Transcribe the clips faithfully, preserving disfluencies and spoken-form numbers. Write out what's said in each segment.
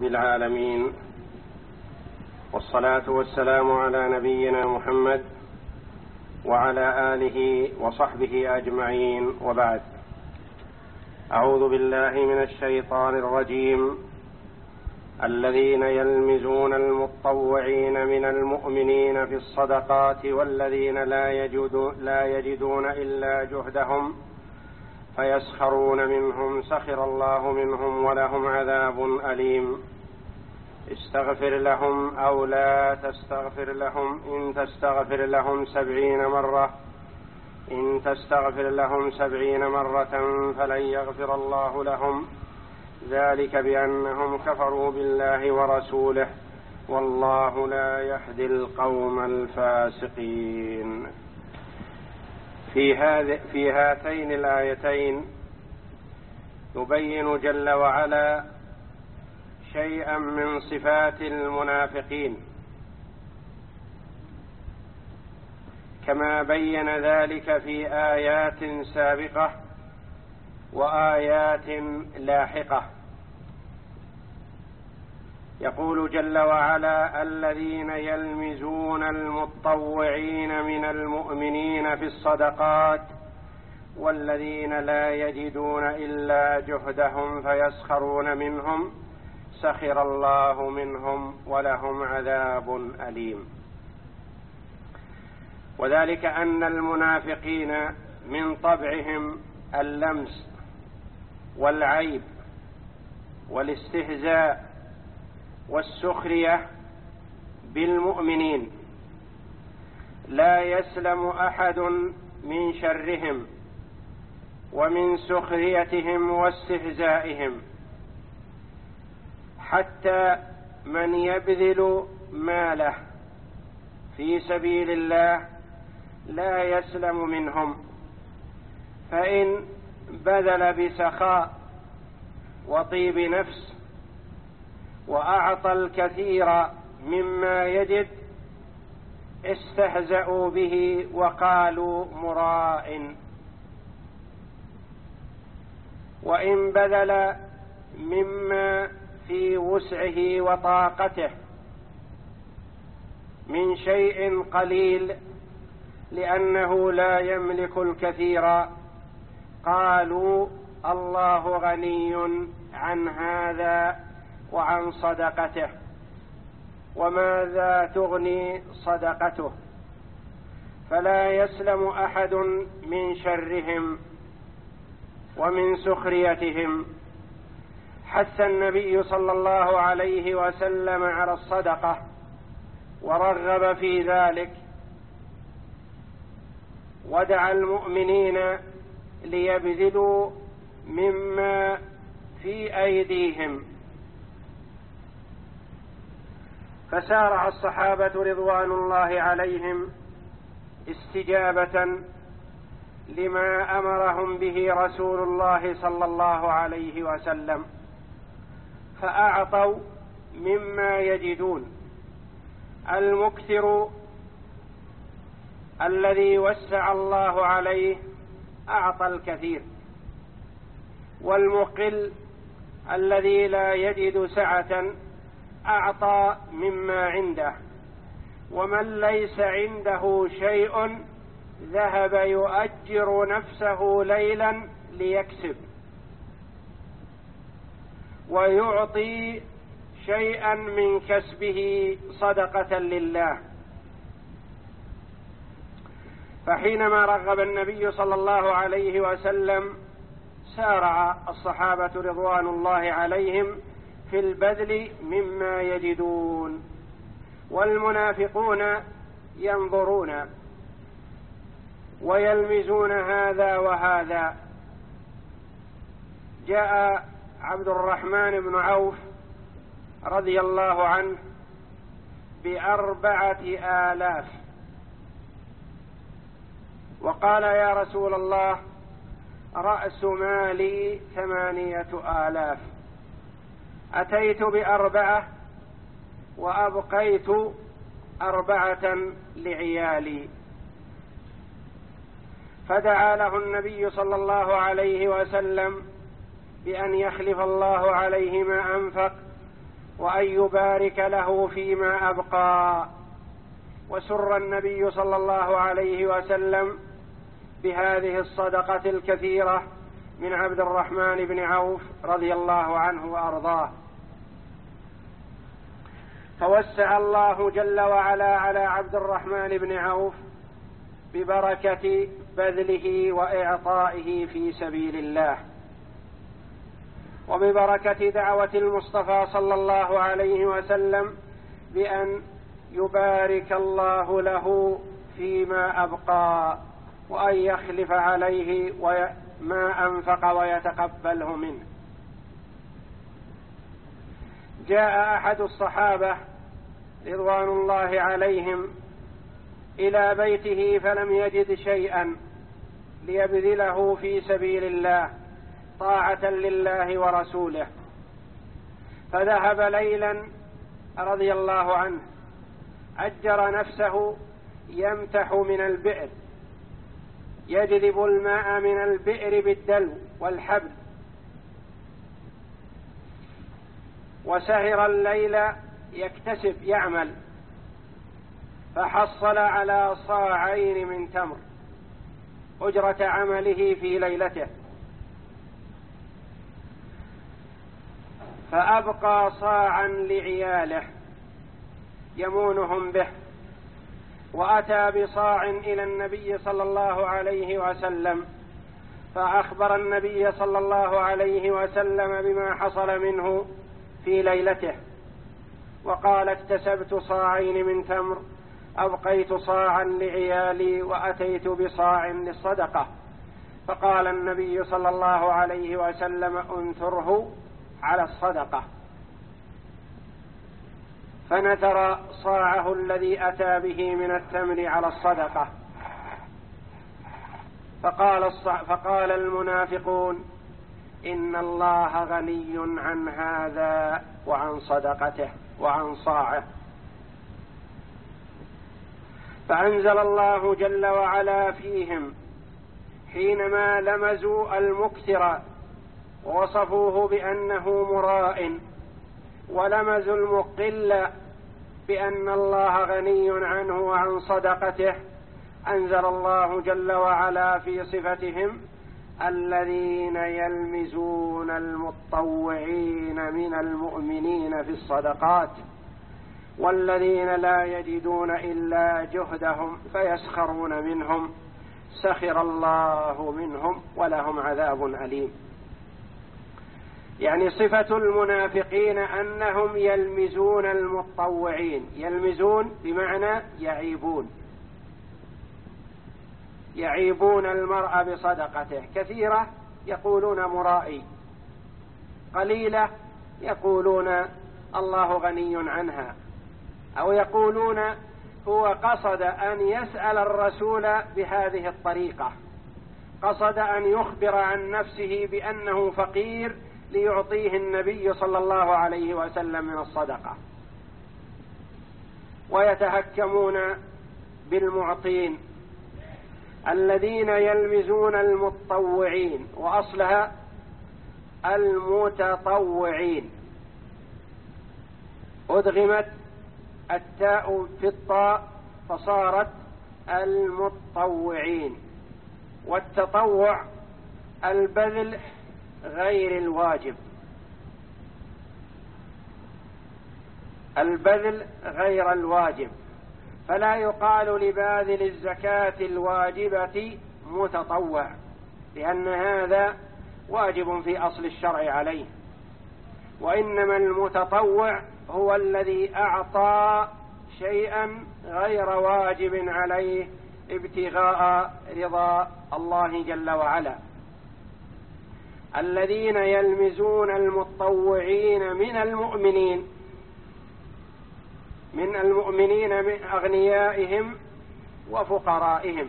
رب العالمين، والصلاة والسلام على نبينا محمد وعلى آله وصحبه أجمعين، وبعد. أعوذ بالله من الشيطان الرجيم. الذين يلمزون المطوعين من المؤمنين في الصدقات والذين لا يجدون, لا يجدون إلا جهدهم فيسخرون منهم سخر الله منهم ولهم عذاب أليم. استغفر لهم أو لا تستغفر لهم إن تستغفر لهم سبعين مرة إن تستغفر لهم سبعين مرة فلن يغفر الله لهم، ذلك بأنهم كفروا بالله ورسوله والله لا يهدي القوم الفاسقين. في هذه في هاتين الآيتين يبين جل وعلا شيئا من صفات المنافقين، كما بين ذلك في آيات سابقة وآيات لاحقة. يقول جل وعلا: الذين يلمزون المطوعين من المؤمنين في الصدقات والذين لا يجدون إلا جهدهم فيسخرون منهم سخر الله منهم ولهم عذاب أليم. وذلك أن المنافقين من طبعهم اللمس والعيب والاستهزاء والسخرية بالمؤمنين، لا يسلم أحد من شرهم ومن سخريتهم واستهزائهم، حتى من يبذل ماله في سبيل الله لا يسلم منهم، فإن بذل بسخاء وطيب نفس وأعطى الكثير مما يجد استهزأوا به وقالوا مراء، وإن بذل مما في وسعه وطاقته من شيء قليل لأنه لا يملك الكثير قالوا الله غني عن هذا وعن صدقته، وماذا تغني صدقته؟ فلا يسلم أحد من شرهم ومن سخريتهم. حث النبي صلى الله عليه وسلم على الصدقة ورغب في ذلك، ودعا المؤمنين ليبذلوا مما في أيديهم، فسارع الصحابة رضوان الله عليهم استجابة لما أمرهم به رسول الله صلى الله عليه وسلم، فأعطوا مما يجدون. المكثر الذي وسع الله عليه أعطى الكثير، والمقل الذي لا يجد سعة أعطى مما عنده، ومن ليس عنده شيء ذهب يؤجر نفسه ليلا ليكسب ويعطي شيئا من كسبه صدقة لله. فحينما رغب النبي صلى الله عليه وسلم سارع الصحابة رضوان الله عليهم في البذل مما يجدون، والمنافقون ينظرون ويلمزون هذا وهذا. جاء عبد الرحمن بن عوف رضي الله عنه بأربعة آلاف وقال: يا رسول الله، رأس مالي ثمانية آلاف، أتيت بأربعة وأبقيت أربعة لعيالي. فدعا له النبي صلى الله عليه وسلم بأن يخلف الله عليه ما أنفق وأن يبارك له فيما أبقى. وسر النبي صلى الله عليه وسلم بهذه الصدقة الكثيرة من عبد الرحمن بن عوف رضي الله عنه وأرضاه، فوسع الله جل وعلا على عبد الرحمن بن عوف ببركة بذله وإعطائه في سبيل الله، وببركة دعوة المصطفى صلى الله عليه وسلم بأن يبارك الله له فيما أبقى، وأن يخلف عليه ما أنفق ويتقبله منه. جاء أحد الصحابة رضوان الله عليهم إلى بيته فلم يجد شيئا ليبذله في سبيل الله طاعة لله ورسوله، فذهب ليلا رضي الله عنه أجر نفسه يمتح من البئر، يجلب الماء من البئر بالدلو والحبل، وسهر الليل يكتسب يعمل، فحصل على صاعين من تمر أجرة عمله في ليلته، فأبقى صاعا لعياله يمونهم به، وأتى بصاع إلى النبي صلى الله عليه وسلم، فأخبر النبي صلى الله عليه وسلم بما حصل منه في ليلته، وقال: اكتسبت صاعين من تمر، أبقيت صاعا لعيالي، وأتيت بصاع للصدقة. فقال النبي صلى الله عليه وسلم: انثره على الصدقة. فنثر صاعه الذي أتى به من التمر على الصدقة. فقال, الص... فقال المنافقون: إن الله غني عن هذا وعن صدقته وعن صاعه. فأنزل الله جل وعلا فيهم حينما لمزوا المكثر ووصفوه بأنه مراء، ولمزوا المقل بأن الله غني عنه وعن صدقته، أنزل الله جل وعلا في صفتهم: الذين يلمزون المتطوعين من المؤمنين في الصدقات والذين لا يجدون إلا جهدهم فيسخرون منهم سخر الله منهم ولهم عذاب أليم. يعني صفة المنافقين أنهم يلمزون المتطوعين، يلمزون بمعنى يعيبون، يعيبون المرء بصدقته، كثيرة يقولون مرائي، قليلة يقولون الله غني عنها، أو يقولون هو قصد أن يسأل الرسول بهذه الطريقة، قصد أن يخبر عن نفسه بأنه فقير ليعطيه النبي صلى الله عليه وسلم من الصدقة، ويتهكمون بالمعطين الذين يلمزون المتطوعين، وأصلها المتطوعين، أدغمت التاء في الطاء فصارت المتطوعين. والتطوع البذل غير الواجب، البذل غير الواجب، فلا يقال لباذل الزكاة الواجبة متطوع، لأن هذا واجب في أصل الشرع عليه، وإنما المتطوع هو الذي أعطى شيئا غير واجب عليه ابتغاء رضا الله جل وعلا. الذين يلمزون المتطوعين من المؤمنين، من المؤمنين من أغنيائهم وفقرائهم،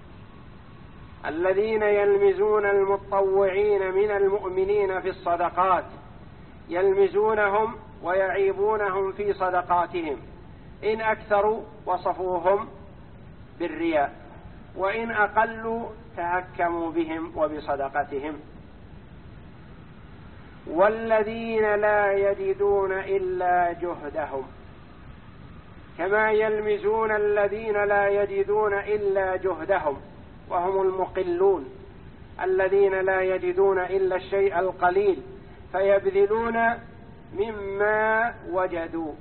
الذين يلمزون المتطوعين من المؤمنين في الصدقات، يلمزونهم ويعيبونهم في صدقاتهم، إن أكثروا وصفوهم بالرياء، وإن أقلوا تهكموا بهم وبصدقتهم. والذين لا يجدون إلا جهدهم، كما يلمزون الذين لا يجدون إلا جهدهم، وهم المقلون الذين لا يجدون إلا الشيء القليل فيبذلون مما وجدوا.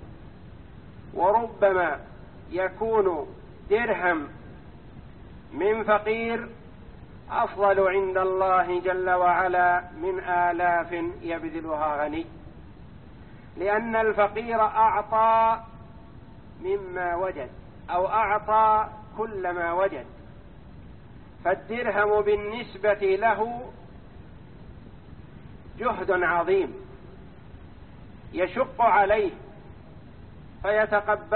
وربما يكون درهم من فقير أفضل عند الله جل وعلا من آلاف يبذلها غني، لأن الفقير أعطى مما وجد أو أعطى كل ما وجد، فالدرهم بالنسبة له جهد عظيم يشق عليه فيتقبل